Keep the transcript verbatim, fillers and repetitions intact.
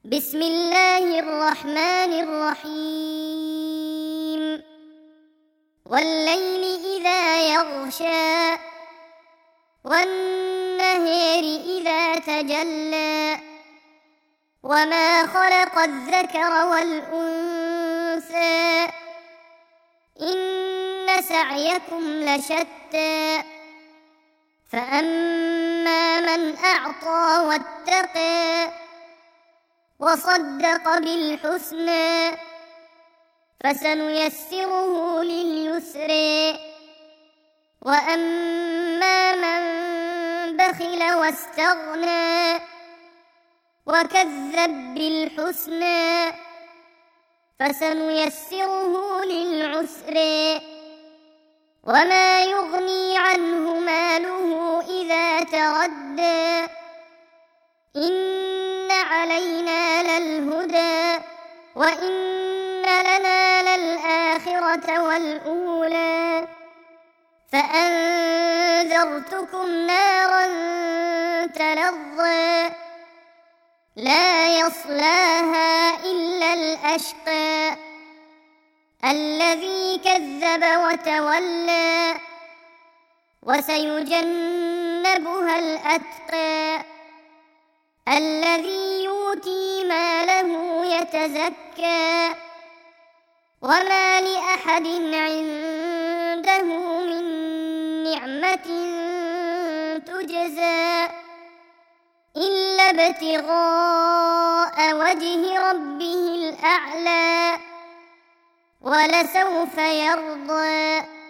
بسم الله الرحمن الرحيم والليل إذا يغشى والنهار إذا تجلى وما خلق الذكر والأنثى إن سعيكم لشتى فأما من أعطى واتقى وصدق بالحسنى فسنيسره لليسرى وأما من بخل واستغنى وكذب بالحسنى فسنيسره للعسرى وما يغني عنه ماله إذا تردى إن علينا للهدى وإن لنا للآخرة والأولى فأنذرتكم نارا تلظى لا يصلاها إلا الأشقى الذي كذب وتولى وسيجنبها الأتقى الذي يؤتي ماله يتزكى وما لأحد عنده من نعمة تجزى إلا ابتغاء وجه ربه الأعلى ولسوف يرضى.